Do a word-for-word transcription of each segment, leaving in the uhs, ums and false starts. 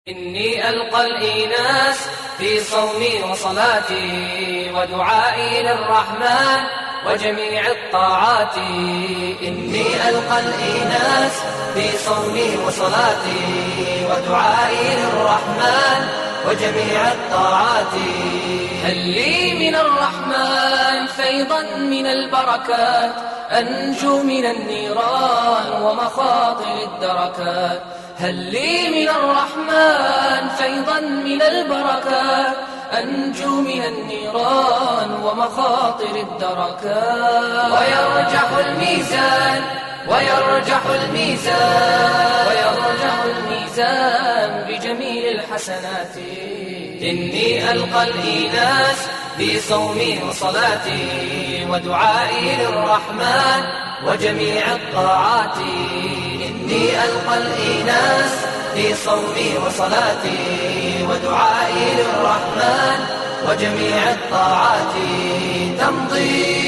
إني ألقى الإيناس في صومي وصلاتي ودعائي للرحمن وجميع الطاعات. إني ألقى الإيناس في صومي وصلاتي ودعائي للرحمن وجميع الطاعات. هل لي من الرحمن فيضا من البركات أنجو من النيران ومخاطر الدركات. هل لي من الرحمن فيضا من البركات أنجو من النيران ومخاطر الدركات. ويرجح الميزان ويرجح الميزان ويرجح الميزان بجميل الحسنات. إني ألقى الإيناس في صومي وصلاتي ودعائي للرحمن وجميع الطاعات. إني ألقى الإيناس في صومي وصلاتي ودعائي للرحمن وجميع الطاعات. تمضي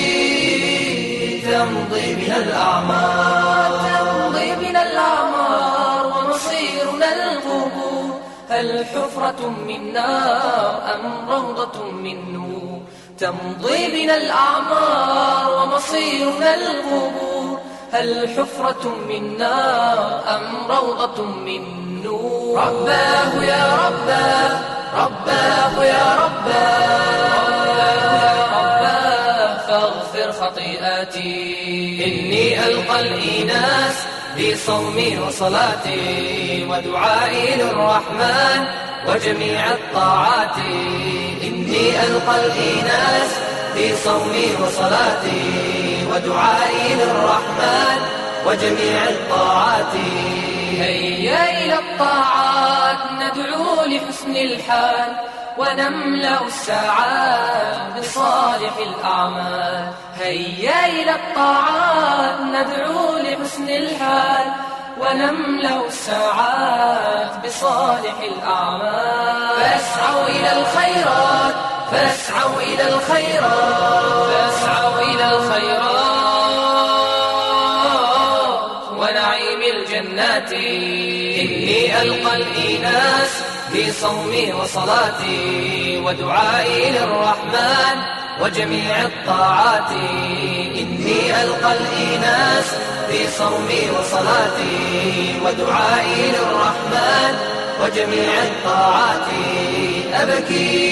تمضي بنا الأعمار تمضي بنا الأعمار ومصيرنا القبور. هل حفرة من نار أم روضة من نور. تمضي بنا الأعمار ومصيرنا القبور. هل حفرة من نار أم روضة من نور. رباه يا رباه رباه يا رباه رباه يا رباه فاغفر خطيئاتي. إني ألقى الإيناس في صومي وصلاتي ودعائي للرحمن وجميع الطاعات. إني ألقى الإيناس في صومي وصلاتي ودعائي للرحمن وجميع الطاعات. هيا إلى الطاعات ندعو لحسن الحال ونملأ الساعات بصالح الأعمال. هيا إلى الطاعات ندعو لحسن الحال ونملأ الساعات بصالح الأعمال. فاسعوا إلى الخيرات فاسعوا إلى الخيرات فاسعوا إلى الخيرات ونعيم الجنات. إني ألقى الإيناس في صومي وصلاتي ودعائي للرحمن وجميع الطاعات. إني ألقى الإيناس في صومي وصلاتي ودعائي للرحمن وجميع الطاعات. أبكي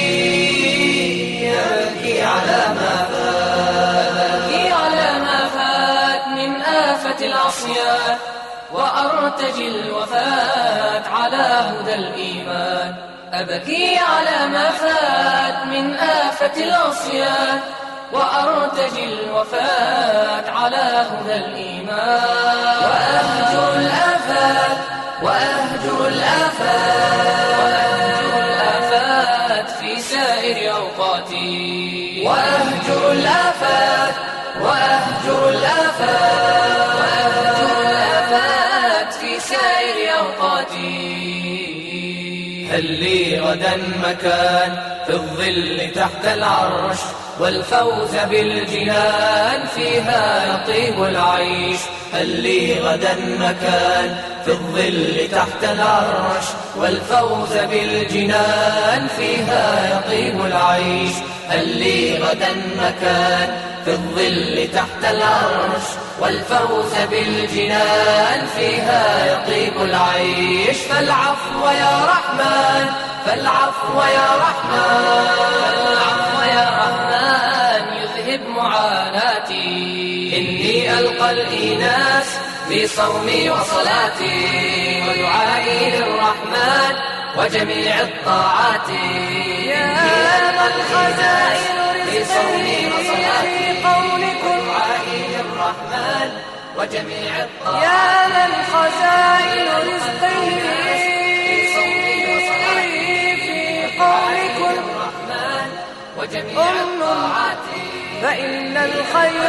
أبكي على ما فات أبكي على ما فات من آفة العصيان وأرتجي الوفاة على هدى الإيمان. أبكي على ما فات من آفة العصيان وأرتجي الوفاة على هدى الإيمان. وأهجر الآفات وأهجر الآفات وأهجر الآفات في سائر أوقاتي. وأهجر الآفات وأهجر الآفات وأهجر الآفات في سائر أوقاتي. هل لي غدا مكان في الظل تحت العرش والفوز بالجنان فيها يطيب العيش. هل لي غدا مكان في الظل تحت العرش والفوز بالجنان فيها يطيب العيش. هل لي غدا مكان في الظل تحت العرش والفوز بالجنان فيها يطيب العيش. فالعفو يا رحمن فالعفو يا رحمن فالعفو يا رحمن يذهب معاناتي. إني ألقى الإيناس في صومي وصلاتي ودعائي للرحمن وجميع الطاعات. يا من خزائن في صومي وصلاتي قولكم ودعائي للرحمن وجميع الطاعات. يا من خزائن رزقه في صومي وصلاتي في قولكم الرحمن وجميع الطاعات. فإن الخير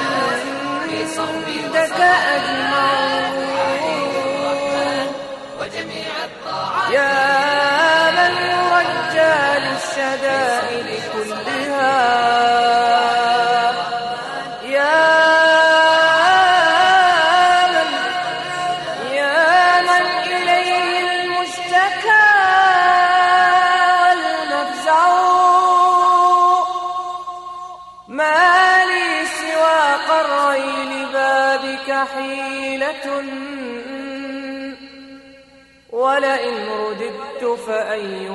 عندك أجمع. وجميع الطاعات. يا من يرجى للشدائد كلها. يا من يا من إليه المشتكى حيلة ولئن رددت فأي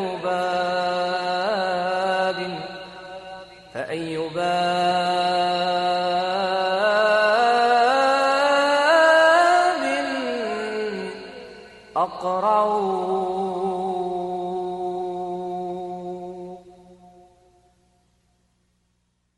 باب فأي باب أقرع